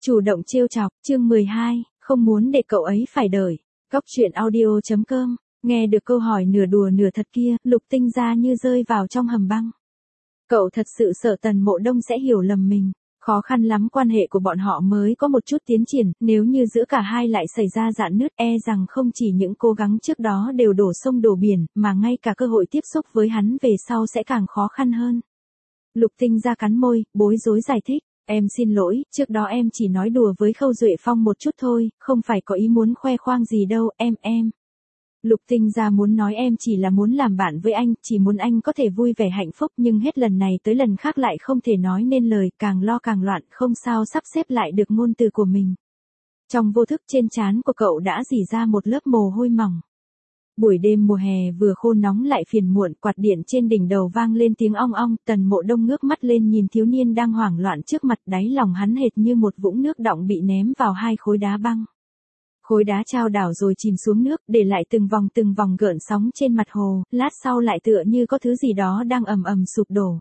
Chủ động trêu chọc, chương 12, không muốn để cậu ấy phải đợi. Góc truyện audio.com, nghe được câu hỏi nửa đùa nửa thật kia, Lục Tinh Gia như rơi vào trong hầm băng. Cậu thật sự sợ Tần Mộ Đông sẽ hiểu lầm mình. Khó khăn lắm quan hệ của bọn họ mới có một chút tiến triển, nếu như giữa cả hai lại xảy ra rạn nứt e rằng không chỉ những cố gắng trước đó đều đổ sông đổ biển, mà ngay cả cơ hội tiếp xúc với hắn về sau sẽ càng khó khăn hơn. Lục Tinh Gia cắn môi, bối rối giải thích. Em xin lỗi, trước đó em chỉ nói đùa với Khâu Duệ Phong một chút thôi, không phải có ý muốn khoe khoang gì đâu, em. Lục Tinh Gia muốn nói em chỉ là muốn làm bạn với anh, chỉ muốn anh có thể vui vẻ hạnh phúc, nhưng hết lần này tới lần khác lại không thể nói nên lời, càng lo càng loạn, không sao sắp xếp lại được ngôn từ của mình. Trong vô thức trên trán của cậu đã rỉ ra một lớp mồ hôi mỏng. Buổi đêm mùa hè vừa khô nóng lại phiền muộn, quạt điện trên đỉnh đầu vang lên tiếng ong ong, Tần Mộ Đông ngước mắt lên nhìn thiếu niên đang hoảng loạn trước mặt, đáy lòng hắn hệt như một vũng nước đọng bị ném vào hai khối đá băng. Khối đá chao đảo rồi chìm xuống nước, để lại từng vòng gợn sóng trên mặt hồ, lát sau lại tựa như có thứ gì đó đang ầm ầm sụp đổ.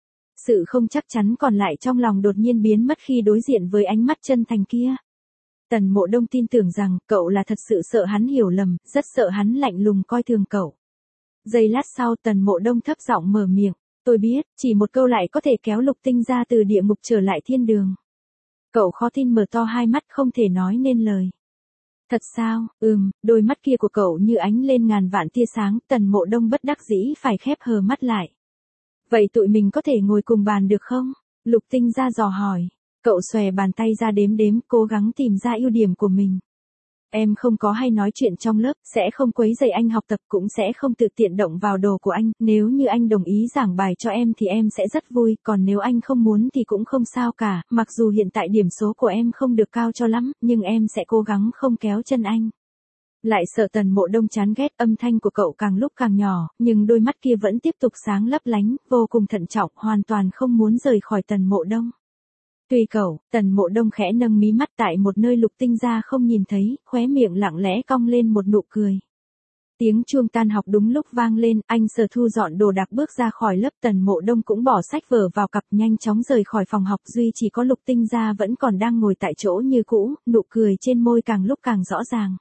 Sự không chắc chắn còn lại trong lòng đột nhiên biến mất khi đối diện với ánh mắt chân thành kia. Tần Mộ Đông tin tưởng rằng cậu là thật sự sợ hắn hiểu lầm, rất sợ hắn lạnh lùng coi thường cậu. Giây lát sau Tần Mộ Đông thấp giọng mở miệng, tôi biết, chỉ một câu lại có thể kéo Lục Tinh Gia từ địa ngục trở lại thiên đường. Cậu khó tin mở to hai mắt không thể nói nên lời. Thật sao? Đôi mắt kia của cậu như ánh lên ngàn vạn tia sáng, Tần Mộ Đông bất đắc dĩ phải khép hờ mắt lại. Vậy tụi mình có thể ngồi cùng bàn được không? Lục Tinh Gia dò hỏi. Cậu xòe bàn tay ra đếm, cố gắng tìm ra ưu điểm của mình. Em không có hay nói chuyện trong lớp, sẽ không quấy rầy anh học tập, cũng sẽ không tự tiện động vào đồ của anh, nếu như anh đồng ý giảng bài cho em thì em sẽ rất vui, còn nếu anh không muốn thì cũng không sao cả, mặc dù hiện tại điểm số của em không được cao cho lắm, nhưng em sẽ cố gắng không kéo chân anh. Lại sợ Tần Mộ Đông chán ghét, âm thanh của cậu càng lúc càng nhỏ, nhưng đôi mắt kia vẫn tiếp tục sáng lấp lánh, vô cùng thận trọng, hoàn toàn không muốn rời khỏi Tần Mộ Đông. Tùy cậu, Tần Mộ Đông khẽ nâng mí mắt tại một nơi Lục Tinh Gia không nhìn thấy, khóe miệng lặng lẽ cong lên một nụ cười. Tiếng chuông tan học đúng lúc vang lên, anh Sở Thu dọn đồ đạc bước ra khỏi lớp, Tần Mộ Đông cũng bỏ sách vở vào cặp nhanh chóng rời khỏi phòng học, duy chỉ có Lục Tinh Gia vẫn còn đang ngồi tại chỗ như cũ, nụ cười trên môi càng lúc càng rõ ràng.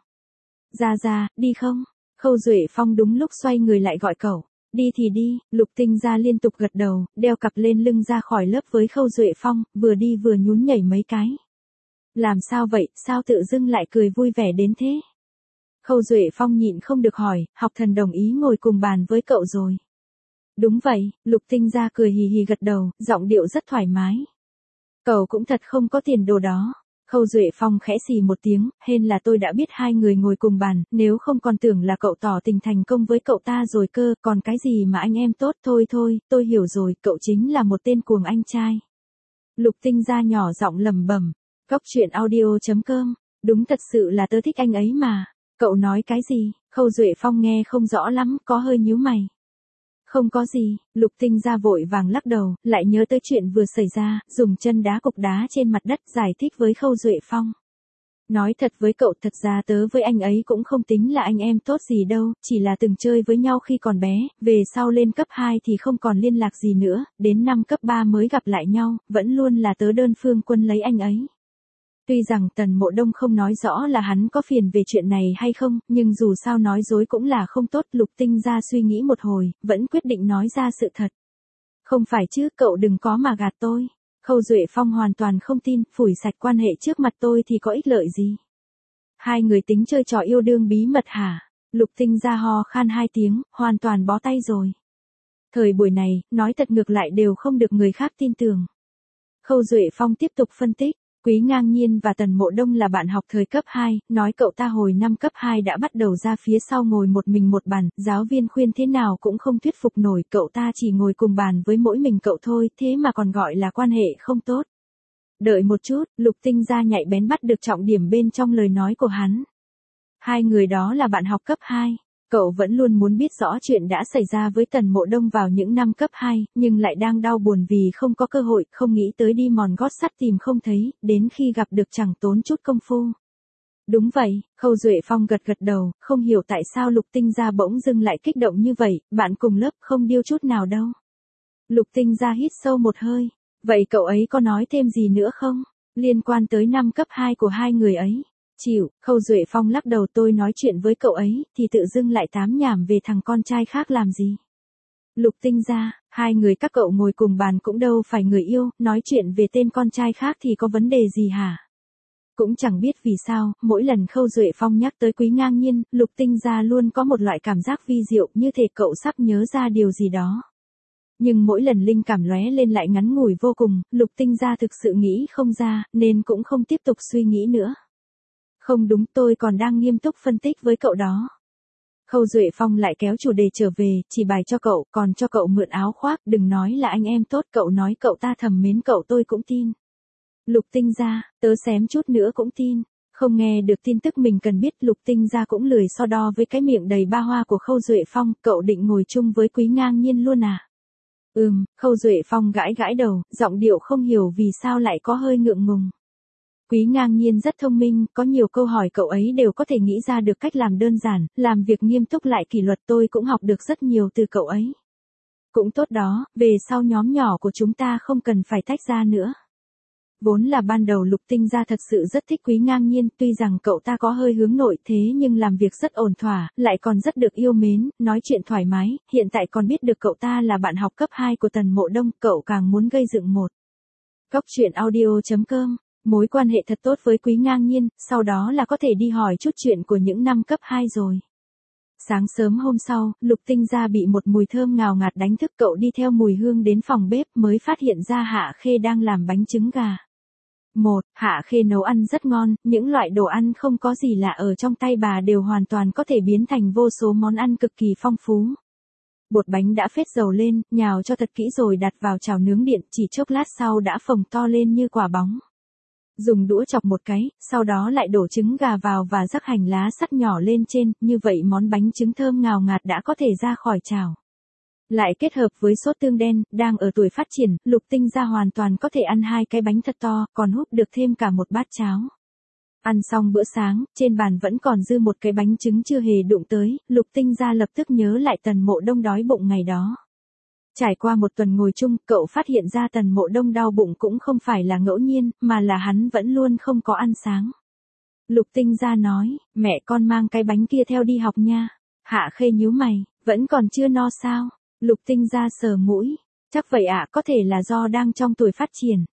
Gia, đi không? Khâu Duệ Phong đúng lúc xoay người lại gọi cậu. Đi thì đi, Lục Tinh Gia liên tục gật đầu, đeo cặp lên lưng ra khỏi lớp với Khâu Duệ Phong, vừa đi vừa nhún nhảy mấy cái. Làm sao vậy, sao tự dưng lại cười vui vẻ đến thế? Khâu Duệ Phong nhịn không được hỏi, học thần đồng ý ngồi cùng bàn với cậu rồi. Đúng vậy, Lục Tinh Gia cười hì hì gật đầu, giọng điệu rất thoải mái. Cậu cũng thật không có tiền đồ đó. Khâu Duệ Phong khẽ xì một tiếng, hên là tôi đã biết hai người ngồi cùng bàn, nếu không còn tưởng là cậu tỏ tình thành công với cậu ta rồi cơ, còn cái gì mà anh em tốt, thôi, tôi hiểu rồi, cậu chính là một tên cuồng anh trai. Lục Tinh Gia nhỏ giọng lẩm bẩm, góc truyện audio.com, đúng thật sự là tớ thích anh ấy mà. Cậu nói cái gì? Khâu Duệ Phong nghe không rõ lắm, có hơi nhíu mày. Không có gì, Lục Tinh Gia vội vàng lắc đầu, lại nhớ tới chuyện vừa xảy ra, dùng chân đá cục đá trên mặt đất giải thích với Khâu Duệ Phong. Nói thật với cậu, thật ra tớ với anh ấy cũng không tính là anh em tốt gì đâu, chỉ là từng chơi với nhau khi còn bé, về sau lên cấp 2 thì không còn liên lạc gì nữa, đến năm cấp 3 mới gặp lại nhau, vẫn luôn là tớ đơn phương quân lấy anh ấy. Tuy rằng Tần Mộ Đông không nói rõ là hắn có phiền về chuyện này hay không, nhưng dù sao nói dối cũng là không tốt, Lục Tinh Gia suy nghĩ một hồi, vẫn quyết định nói ra sự thật. Không phải chứ, cậu đừng có mà gạt tôi. Khâu Duệ Phong hoàn toàn không tin, phủi sạch quan hệ trước mặt tôi thì có ích lợi gì. Hai người tính chơi trò yêu đương bí mật hả? Lục Tinh Gia ho khan hai tiếng, hoàn toàn bó tay rồi. Thời buổi này, nói thật ngược lại đều không được người khác tin tưởng. Khâu Duệ Phong tiếp tục phân tích. Quý Ngang Nhiên và Tần Mộ Đông là bạn học thời cấp 2, nói cậu ta hồi năm cấp 2 đã bắt đầu ra phía sau ngồi một mình một bàn, giáo viên khuyên thế nào cũng không thuyết phục nổi, cậu ta chỉ ngồi cùng bàn với mỗi mình cậu thôi, thế mà còn gọi là quan hệ không tốt. Đợi một chút, Lục Tinh Gia nhạy bén bắt được trọng điểm bên trong lời nói của hắn. Hai người đó là bạn học cấp 2. Cậu vẫn luôn muốn biết rõ chuyện đã xảy ra với Tần Mộ Đông vào những năm cấp 2, nhưng lại đang đau buồn vì không có cơ hội, không nghĩ tới đi mòn gót sắt tìm không thấy, đến khi gặp được chẳng tốn chút công phu. Đúng vậy, Khâu Duệ Phong gật đầu, không hiểu tại sao Lục Tinh Gia bỗng dưng lại kích động như vậy, bạn cùng lớp không điêu chút nào đâu. Lục Tinh Gia hít sâu một hơi, vậy cậu ấy có nói thêm gì nữa không? Liên quan tới năm cấp 2 của hai người ấy. Chịu, Khâu Duệ Phong lắc đầu, tôi nói chuyện với cậu ấy, thì tự dưng lại tám nhảm về thằng con trai khác làm gì. Lục Tinh Gia, hai người các cậu ngồi cùng bàn cũng đâu phải người yêu, nói chuyện về tên con trai khác thì có vấn đề gì hả? Cũng chẳng biết vì sao, mỗi lần Khâu Duệ Phong nhắc tới Quý Ngang Nhiên, Lục Tinh Gia luôn có một loại cảm giác vi diệu như thể cậu sắp nhớ ra điều gì đó. Nhưng mỗi lần linh cảm lóe lên lại ngắn ngủi vô cùng, Lục Tinh Gia thực sự nghĩ không ra, nên cũng không tiếp tục suy nghĩ nữa. Không đúng, tôi còn đang nghiêm túc phân tích với cậu đó. Khâu Duệ Phong lại kéo chủ đề trở về, chỉ bài cho cậu, còn cho cậu mượn áo khoác, đừng nói là anh em tốt, cậu nói cậu ta thầm mến cậu tôi cũng tin. Lục Tinh Gia, tớ xém chút nữa cũng tin. Không nghe được tin tức mình cần biết, Lục Tinh Gia cũng lười so đo với cái miệng đầy ba hoa của Khâu Duệ Phong, cậu định ngồi chung với Quý Ngang Nhiên luôn à? Khâu Duệ Phong gãi gãi đầu, giọng điệu không hiểu vì sao lại có hơi ngượng ngùng. Quý Ngang Nhiên rất thông minh, có nhiều câu hỏi cậu ấy đều có thể nghĩ ra được cách làm đơn giản, làm việc nghiêm túc lại kỷ luật, tôi cũng học được rất nhiều từ cậu ấy. Cũng tốt đó, về sau nhóm nhỏ của chúng ta không cần phải tách ra nữa. Vốn là ban đầu Lục Tinh Gia thật sự rất thích Quý Ngang Nhiên, tuy rằng cậu ta có hơi hướng nội thế nhưng làm việc rất ổn thỏa, lại còn rất được yêu mến, nói chuyện thoải mái, hiện tại còn biết được cậu ta là bạn học cấp 2 của Tần Mộ Đông, cậu càng muốn gây dựng một. Cóc truyện audio.com, mối quan hệ thật tốt với Quý Ngang Nhiên, sau đó là có thể đi hỏi chút chuyện của những năm cấp 2 rồi. Sáng sớm hôm sau, Lục Tinh Gia bị một mùi thơm ngào ngạt đánh thức, cậu đi theo mùi hương đến phòng bếp mới phát hiện ra Hạ Khê đang làm bánh trứng gà. Hạ Khê nấu ăn rất ngon, những loại đồ ăn không có gì lạ ở trong tay bà đều hoàn toàn có thể biến thành vô số món ăn cực kỳ phong phú. Bột bánh đã phết dầu lên, nhào cho thật kỹ rồi đặt vào chảo nướng điện, chỉ chốc lát sau đã phồng to lên như quả bóng. Dùng đũa chọc một cái, sau đó lại đổ trứng gà vào và rắc hành lá sắt nhỏ lên trên, như vậy món bánh trứng thơm ngào ngạt đã có thể ra khỏi chảo. Lại kết hợp với sốt tương đen, đang ở tuổi phát triển, Lục Tinh Gia hoàn toàn có thể ăn 2 cái bánh thật to, còn húp được thêm cả một bát cháo. Ăn xong bữa sáng, trên bàn vẫn còn dư một cái bánh trứng chưa hề đụng tới, Lục Tinh Gia lập tức nhớ lại Tần Mộ Đông đói bụng ngày đó. Trải qua một tuần ngồi chung, cậu phát hiện ra Tần Mộ Đông đau bụng cũng không phải là ngẫu nhiên, mà là hắn vẫn luôn không có ăn sáng. Lục Tinh Gia nói, mẹ con mang cái bánh kia theo đi học nha. Hạ Khê nhíu mày, vẫn còn chưa no sao? Lục Tinh Gia sờ mũi, chắc vậy ạ, có thể là do đang trong tuổi phát triển.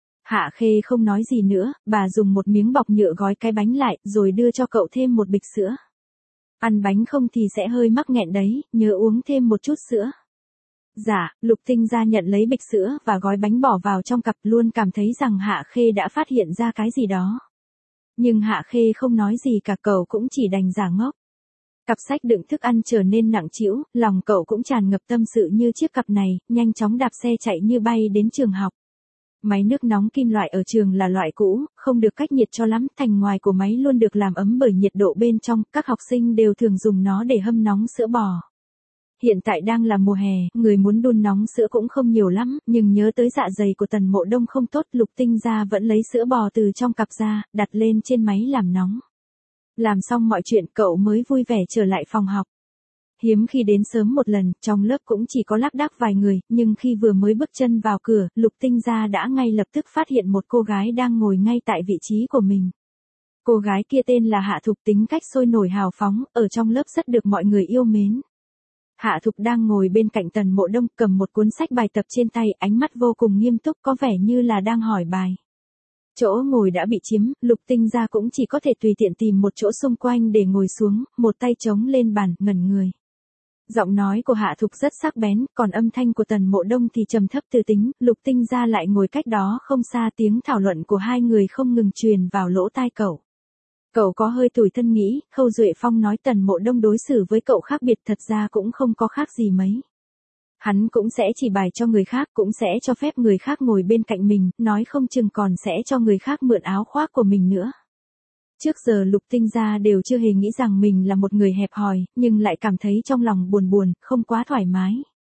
Hạ Khê không nói gì nữa, bà dùng một miếng bọc nhựa gói cái bánh lại, rồi đưa cho cậu thêm một bịch sữa. Ăn bánh không thì sẽ hơi mắc nghẹn đấy, nhớ uống thêm một chút sữa. Dạ, Lục Tinh Gia nhận lấy bịch sữa và gói bánh bỏ vào trong cặp, luôn cảm thấy rằng Hạ Khê đã phát hiện ra cái gì đó. Nhưng Hạ Khê không nói gì cả, cậu cũng chỉ đành giả ngốc. Cặp sách đựng thức ăn trở nên nặng trĩu, lòng cậu cũng tràn ngập tâm sự như chiếc cặp này, nhanh chóng đạp xe chạy như bay đến trường học. Máy nước nóng kim loại ở trường là loại cũ, không được cách nhiệt cho lắm, thành ngoài của máy luôn được làm ấm bởi nhiệt độ bên trong, các học sinh đều thường dùng nó để hâm nóng sữa bò. Hiện tại đang là mùa hè, người muốn đun nóng sữa cũng không nhiều lắm, nhưng nhớ tới dạ dày của Tần Mộ Đông không tốt, Lục Tinh Gia vẫn lấy sữa bò từ trong cặp ra, đặt lên trên máy làm nóng. Làm xong mọi chuyện cậu mới vui vẻ trở lại phòng học. Hiếm khi đến sớm một lần, trong lớp cũng chỉ có lác đác vài người, nhưng khi vừa mới bước chân vào cửa, Lục Tinh Gia đã ngay lập tức phát hiện một cô gái đang ngồi ngay tại vị trí của mình. Cô gái kia tên là Hạ Thục, tính cách sôi nổi hào phóng, ở trong lớp rất được mọi người yêu mến. Hạ Thục đang ngồi bên cạnh Tần Mộ Đông, cầm một cuốn sách bài tập trên tay, ánh mắt vô cùng nghiêm túc, có vẻ như là đang hỏi bài. Chỗ ngồi đã bị chiếm, Lục Tinh Gia cũng chỉ có thể tùy tiện tìm một chỗ xung quanh để ngồi xuống, một tay chống lên bàn, ngẩn người. Giọng nói của Hạ Thục rất sắc bén, còn âm thanh của Tần Mộ Đông thì trầm thấp từ tính, Lục Tinh Gia lại ngồi cách đó không xa, tiếng thảo luận của hai người không ngừng truyền vào lỗ tai cậu. Cậu có hơi tủi thân nghĩ, Khâu Duệ Phong nói Tần Mộ Đông đối xử với cậu khác biệt, thật ra cũng không có khác gì mấy. Hắn cũng sẽ chỉ bài cho người khác, cũng sẽ cho phép người khác ngồi bên cạnh mình, nói không chừng còn sẽ cho người khác mượn áo khoác của mình nữa. Trước giờ Lục Tinh Gia đều chưa hề nghĩ rằng mình là một người hẹp hòi, nhưng lại cảm thấy trong lòng buồn buồn, không quá thoải mái.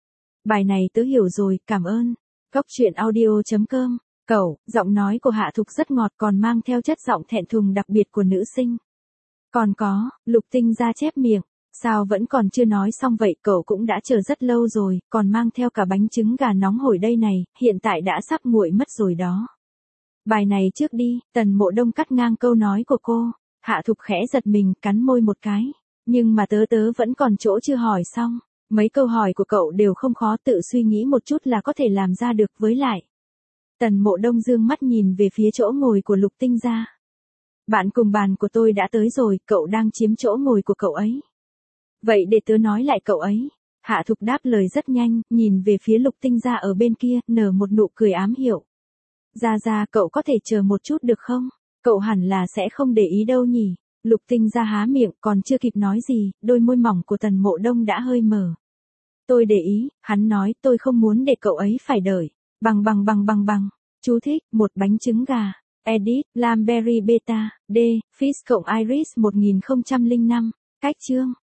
Bài này tớ hiểu rồi, cảm ơn. Cóc truyện audio.com. Cậu, giọng nói của Hạ Thục rất ngọt, còn mang theo chất giọng thẹn thùng đặc biệt của nữ sinh. Còn có, Lục Tinh Gia chép miệng. Sao vẫn còn chưa nói xong vậy, cậu cũng đã chờ rất lâu rồi, còn mang theo cả bánh trứng gà nóng hổi đây này, hiện tại đã sắp nguội mất rồi đó. Bài này trước đi, Tần Mộ Đông cắt ngang câu nói của cô. Hạ Thục khẽ giật mình, cắn môi một cái. Nhưng mà tớ vẫn còn chỗ chưa hỏi xong. Mấy câu hỏi của cậu đều không khó, tự suy nghĩ một chút là có thể làm ra được, với lại. Tần Mộ Đông dương mắt nhìn về phía chỗ ngồi của Lục Tinh Gia. Bạn cùng bàn của tôi đã tới rồi, cậu đang chiếm chỗ ngồi của cậu ấy. Vậy để tớ nói lại cậu ấy. Hạ Thục đáp lời rất nhanh, nhìn về phía Lục Tinh Gia ở bên kia, nở một nụ cười ám hiệu. Gia, cậu có thể chờ một chút được không? Cậu hẳn là sẽ không để ý đâu nhỉ? Lục Tinh Gia há miệng, còn chưa kịp nói gì, đôi môi mỏng của Tần Mộ Đông đã hơi mở. Tôi để ý, hắn nói, tôi không muốn để cậu ấy phải đợi. Bằng. Chú thích, một bánh trứng gà. Edit, Lamberry Beta, D, Fish cộng Iris 1005. Cách chương.